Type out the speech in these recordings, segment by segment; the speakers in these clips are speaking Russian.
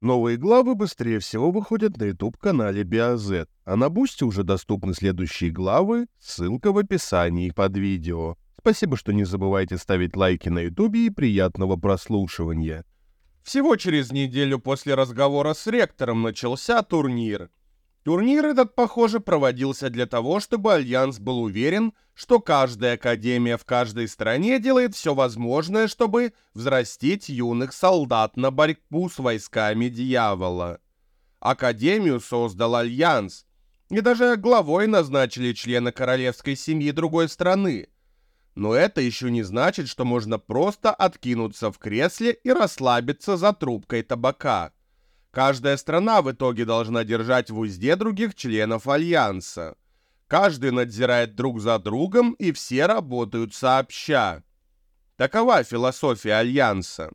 Новые главы быстрее всего выходят на YouTube-канале BioZ, а на Бусти уже доступны следующие главы, ссылка в описании под видео. Спасибо, что не забывайте ставить лайки на YouTube и приятного прослушивания. Всего через неделю после разговора с ректором начался турнир. Турнир этот, похоже, проводился для того, чтобы Альянс был уверен, что каждая академия в каждой стране делает все возможное, чтобы взрастить юных солдат на борьбу с войсками дьявола. Академию создал Альянс, и даже главой назначили члена королевской семьи другой страны. Но это еще не значит, что можно просто откинуться в кресле и расслабиться за трубкой табака. Каждая страна в итоге должна держать в узде других членов Альянса. Каждый надзирает друг за другом, и все работают сообща. Такова философия Альянса.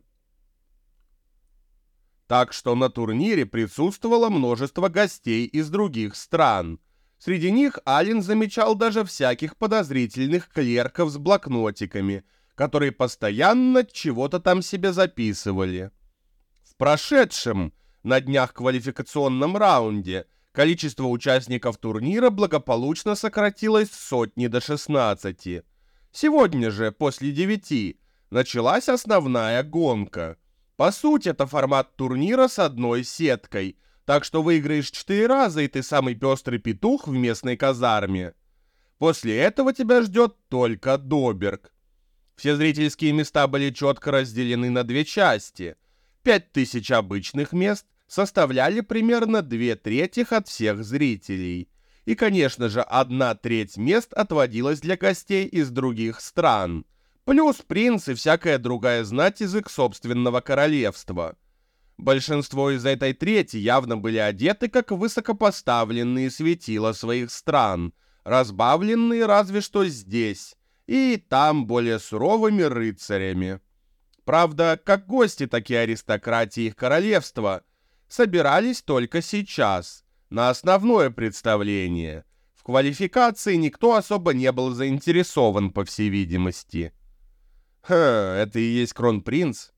Так что на турнире присутствовало множество гостей из других стран. Среди них Ален замечал даже всяких подозрительных клерков с блокнотиками, которые постоянно чего-то там себе записывали. В прошедшем на днях квалификационном раунде количество участников турнира благополучно сократилось с сотни до 16. Сегодня же, после 9, началась основная гонка. По сути, это формат турнира с одной сеткой, так что выиграешь 4 раза, и ты самый пестрый петух в местной казарме. После этого тебя ждет только Доберг. Все зрительские места были четко разделены на 2 части. 5000 обычных мест составляли примерно 2/3 от всех зрителей. И, конечно же, 1/3 мест отводилась для гостей из других стран. Плюс принц и всякая другая знать из их собственного королевства. Большинство из этой трети явно были одеты как высокопоставленные светила своих стран, разбавленные разве что здесь и там более суровыми рыцарями. Правда, как гости, так и аристократии их королевства собирались только сейчас, на основное представление. В квалификации никто особо не был заинтересован, по всей видимости. Это и есть кронпринц?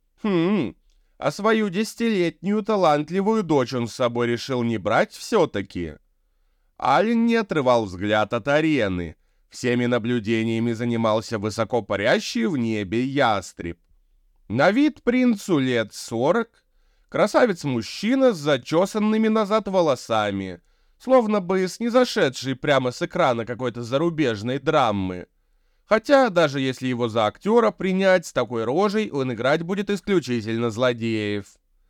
А свою 10-летнюю талантливую дочь он с собой решил не брать все-таки. Ален не отрывал взгляд от арены. Всеми наблюдениями занимался высоко парящий в небе ястреб. На вид принцу лет 40. Красавец-мужчина с зачесанными назад волосами, словно бы снизошедший прямо с экрана какой-то зарубежной драмы. Хотя, даже если его за актера принять, с такой рожей он играть будет исключительно злодеев.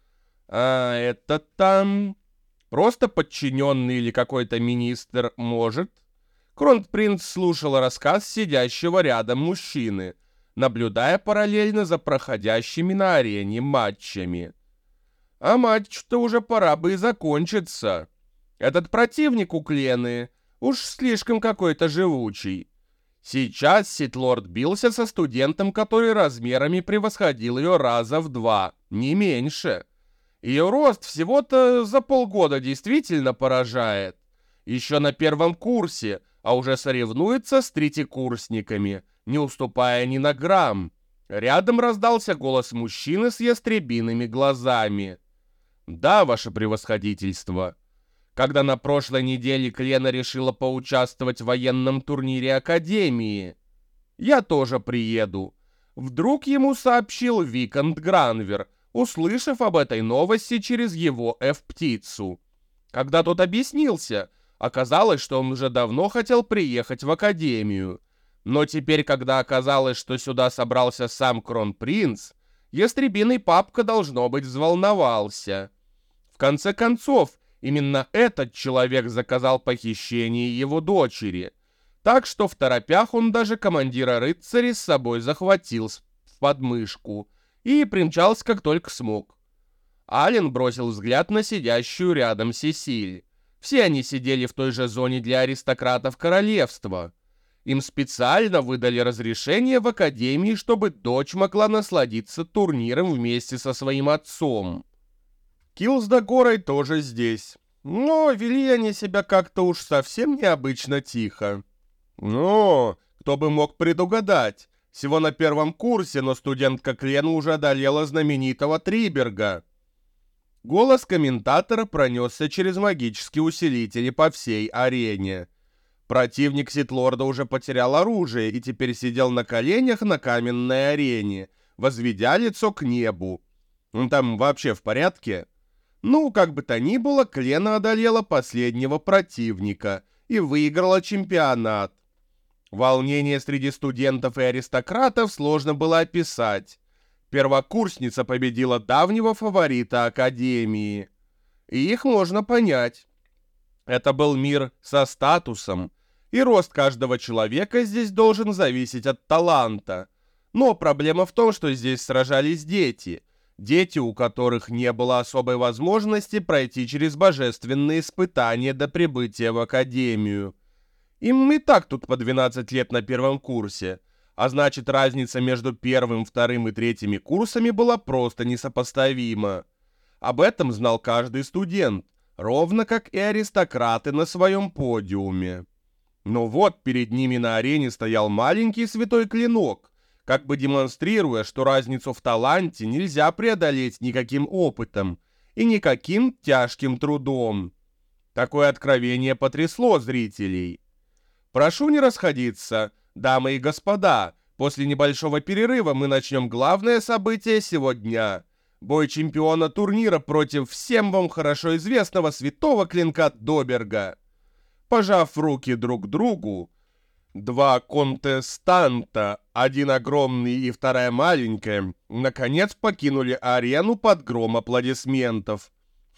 А это там... Просто подчиненный или какой-то министр может? Кронпринц слушал рассказ сидящего рядом мужчины, наблюдая параллельно за проходящими на арене матчами. А матч-то уже пора бы и закончиться. Этот противник у Клены уж слишком какой-то живучий. Сейчас Ситлорд бился со студентом, который размерами превосходил ее раза в 2, не меньше. Ее рост всего-то за полгода действительно поражает. Еще на 1 курсе, а уже соревнуется с третьекурсниками, не уступая ни на грамм. Рядом раздался голос мужчины с ястребиными глазами. «Да, ваше превосходительство. Когда на прошлой неделе Клена решила поучаствовать в военном турнире Академии, я тоже приеду», вдруг ему сообщил Викант Гранвер, услышав об этой новости через его F-птицу. Когда тот объяснился, оказалось, что он уже давно хотел приехать в Академию. Но теперь, когда оказалось, что сюда собрался сам Кронпринц, ястребиный папка, должно быть, взволновался. В конце концов, именно этот человек заказал похищение его дочери, так что в торопях он даже командира рыцарей с собой захватил в подмышку и примчался как только смог. Ален бросил взгляд на сидящую рядом Сесиль. Все они сидели в той же зоне для аристократов королевства. Им специально выдали разрешение в Академии, чтобы дочь могла насладиться турниром вместе со своим отцом. Килл с Дагорой тоже здесь. Но вели они себя как-то уж совсем необычно тихо. Но кто бы мог предугадать? Всего на 1 курсе, но студентка Клена уже одолела знаменитого Триберга. Голос комментатора пронесся через магические усилители по всей арене. Противник Ситлорда уже потерял оружие и теперь сидел на коленях на каменной арене, возведя лицо к небу. Он там вообще в порядке? Ну, как бы то ни было, Клена одолела последнего противника и выиграла чемпионат. Волнение среди студентов и аристократов сложно было описать. Первокурсница победила давнего фаворита Академии. И их можно понять. Это был мир со статусом, и рост каждого человека здесь должен зависеть от таланта. Но проблема в том, что здесь сражались дети. Дети, у которых не было особой возможности пройти через божественные испытания до прибытия в Академию. Им и так тут по 12 лет на первом курсе, а значит разница между первым, вторым и третьими курсами была просто несопоставима. Об этом знал каждый студент, ровно как и аристократы на своем подиуме. Но вот перед ними на арене стоял маленький святой клинок, как бы демонстрируя, что разницу в таланте нельзя преодолеть никаким опытом и никаким тяжким трудом. Такое откровение потрясло зрителей. Прошу не расходиться, дамы и господа, после небольшого перерыва мы начнем главное событие сегодня. Бой чемпиона турнира против всем вам хорошо известного святого клинка Доберга. Пожав руки друг другу, два контестанта, один огромный и вторая маленькая, наконец покинули арену под гром аплодисментов.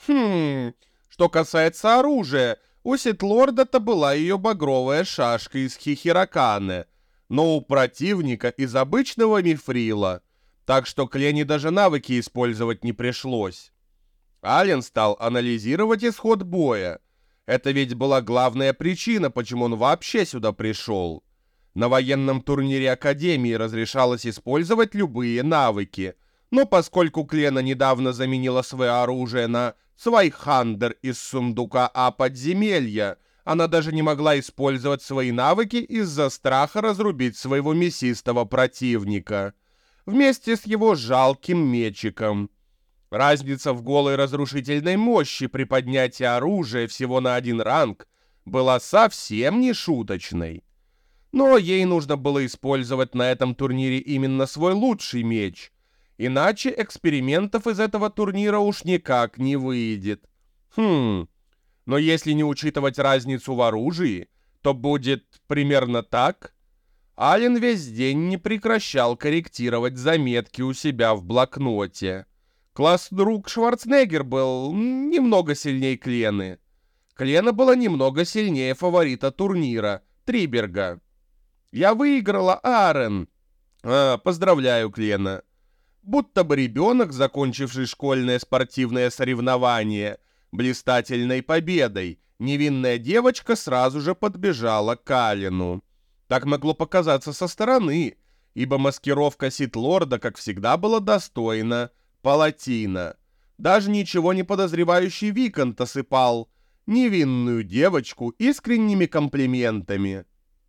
Что касается оружия, у Ситлорда-то была ее багровая шашка из Хихираканы, но у противника из обычного мифрила, так что Клене даже навыки использовать не пришлось. Ален стал анализировать исход боя. Это ведь была главная причина, почему он вообще сюда пришел. На военном турнире Академии разрешалось использовать любые навыки, но поскольку Клена недавно заменила свое оружие на Свайхандер из сундука А подземелья, она даже не могла использовать свои навыки из-за страха разрубить своего мясистого противника, вместе с его жалким мечиком. Разница в голой разрушительной мощи при поднятии оружия всего на один ранг была совсем не шуточной. Но ей нужно было использовать на этом турнире именно свой лучший меч, иначе экспериментов из этого турнира уж никак не выйдет. Но если не учитывать разницу в оружии, то будет примерно так. Ален весь день не прекращал корректировать заметки у себя в блокноте. Класс-друг Шварценеггер был немного сильнее Клены. Клена была немного сильнее фаворита турнира, Триберга. Я выиграла, Арен. Поздравляю, Клена. Будто бы ребенок, закончивший школьное спортивное соревнование, блистательной победой, невинная девочка сразу же подбежала к Алену. Так могло показаться со стороны, ибо маскировка Ситлорда, как всегда, была достойна Палатина. Даже ничего не подозревающий Виконт осыпал невинную девочку искренними комплиментами.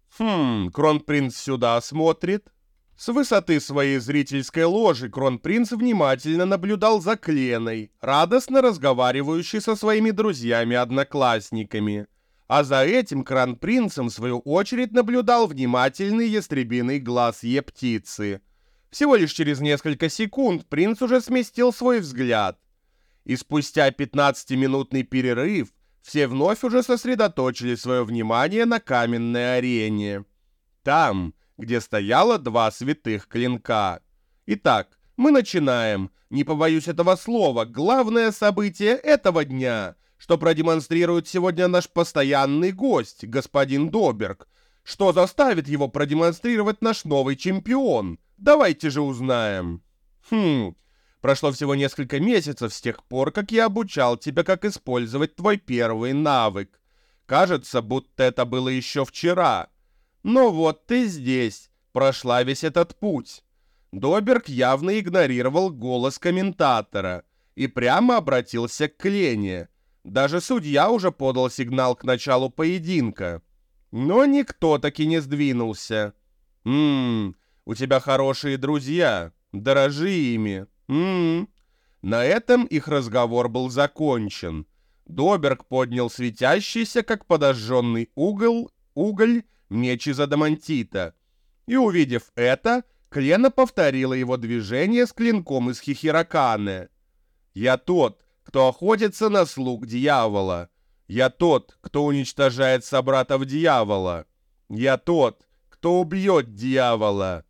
Кронпринц сюда смотрит. С высоты своей зрительской ложи Кронпринц внимательно наблюдал за Кленой, радостно разговаривающей со своими друзьями-одноклассниками. А за этим Кронпринцем, в свою очередь, наблюдал внимательный ястребиный глаз Е-птицы. Всего лишь через несколько секунд принц уже сместил свой взгляд. И спустя 15-минутный перерыв все вновь уже сосредоточили свое внимание на каменной арене. Там, где стояло два святых клинка. Итак, мы начинаем. Не побоюсь этого слова, главное событие этого дня, что продемонстрирует сегодня наш постоянный гость, господин Доберг. Что заставит его продемонстрировать наш новый чемпион? Давайте же узнаем. Прошло всего несколько месяцев с тех пор, как я обучал тебя, как использовать твой первый навык. Кажется, будто это было еще вчера. Но вот ты здесь, прошла весь этот путь. Доберг явно игнорировал голос комментатора и прямо обратился к Клене. Даже судья уже подал сигнал к началу поединка. Но никто таки не сдвинулся. У тебя хорошие друзья, дорожи ими. На этом их разговор был закончен. Доберг поднял светящийся, как подожженный уголь, меч из адамантита. И, увидев это, Клена повторила его движение с клинком из хихираканы. «Я тот, кто охотится на слуг дьявола. Я тот, кто уничтожает собратов дьявола. Я тот, кто убьет дьявола».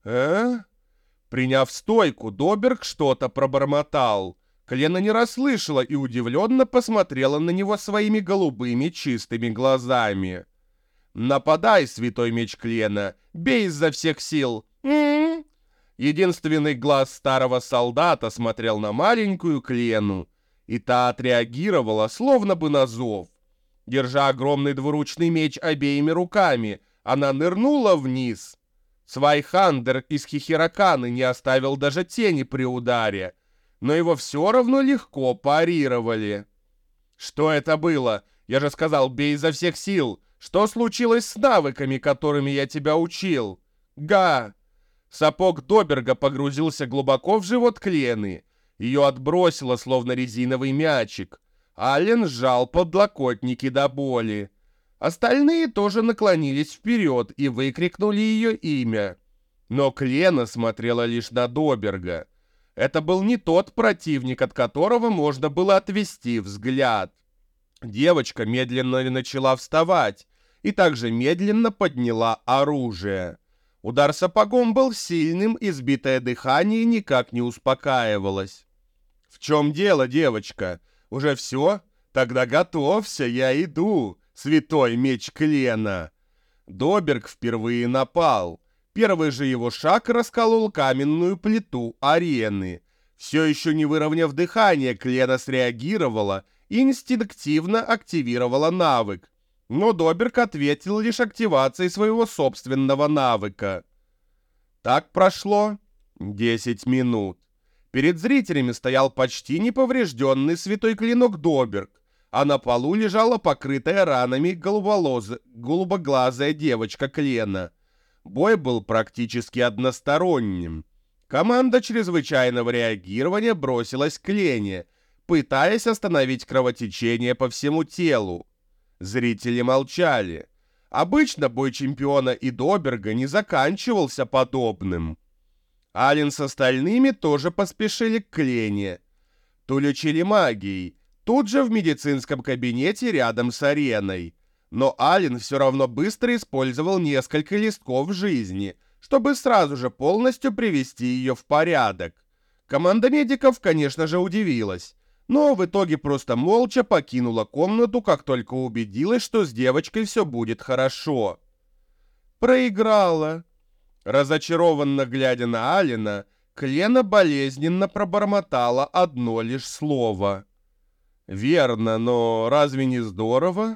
Приняв стойку, Доберг что-то пробормотал. Клена не расслышала и удивленно посмотрела на него своими голубыми чистыми глазами. «Нападай, святой меч Клена, бей изо всех сил!» Единственный глаз старого солдата смотрел на маленькую Клену, и та отреагировала, словно бы на зов. Держа огромный двуручный меч обеими руками, она нырнула вниз. Свайхандер из хихираканы не оставил даже тени при ударе, но его все равно легко парировали. «Что это было? Я же сказал, бей изо всех сил! Что случилось с навыками, которыми я тебя учил?» «Га!» Сапог Доберга погрузился глубоко в живот Клены. Ее отбросило, словно резиновый мячик. Аллен сжал подлокотники до боли. Остальные тоже наклонились вперед и выкрикнули ее имя. Но Клена смотрела лишь на Доберга. Это был не тот противник, от которого можно было отвести взгляд. Девочка медленно начала вставать и также медленно подняла оружие. Удар сапогом был сильным, и сбитое дыхание никак не успокаивалось. «В чем дело, девочка? Уже все? Тогда готовься, я иду, святой меч Клена!» Доберг впервые напал. Первый же его шаг расколол каменную плиту арены. Все еще не выровняв дыхание, Клена среагировала и инстинктивно активировала навык. Но Доберг ответил лишь активацией своего собственного навыка. Так прошло 10 минут. Перед зрителями стоял почти неповрежденный святой клинок Доберг, а на полу лежала покрытая ранами голубоглазая девочка Клена. Бой был практически односторонним. Команда чрезвычайного реагирования бросилась к Клене, пытаясь остановить кровотечение по всему телу. Зрители молчали. Обычно бой чемпиона и Доберга не заканчивался подобным. Аллен с остальными тоже поспешили к Клене. Ту лечили магией, тут же в медицинском кабинете рядом с ареной. Но Аллен все равно быстро использовал несколько листков жизни, чтобы сразу же полностью привести ее в порядок. Команда медиков, конечно же, удивилась, но в итоге просто молча покинула комнату, как только убедилась, что с девочкой все будет хорошо. «Проиграла!» Разочарованно глядя на Аллена, Клена болезненно пробормотала одно лишь слово. «Верно, но разве не здорово?»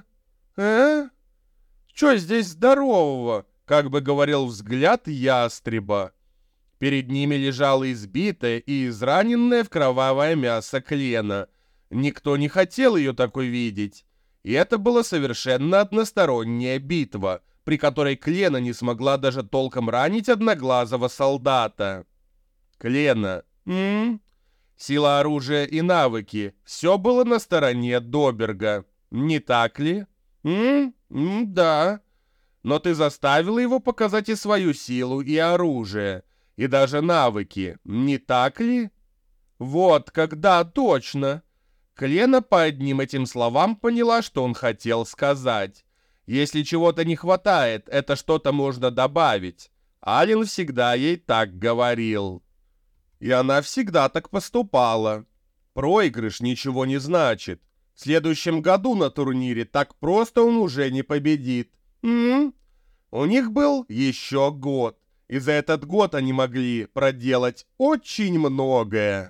Чё здесь здорового?» — как бы говорил взгляд ястреба. Перед ними лежало избитое и израненное в кровавое мясо Клена. Никто не хотел ее такой видеть. И это была совершенно односторонняя битва, при которой Клена не смогла даже толком ранить одноглазого солдата. Клена. Сила оружия и навыки. Все было на стороне Доберга. Не так ли? Да. Но ты заставила его показать и свою силу, и оружие, и даже навыки. Не так ли? Вот когда точно. Клена по одним этим словам поняла, что он хотел сказать. Если чего-то не хватает, это что-то можно добавить. Аллен всегда ей так говорил. И она всегда так поступала. Проигрыш ничего не значит. В следующем году на турнире так просто он уже не победит. У них был еще год. И за этот год они могли проделать очень многое.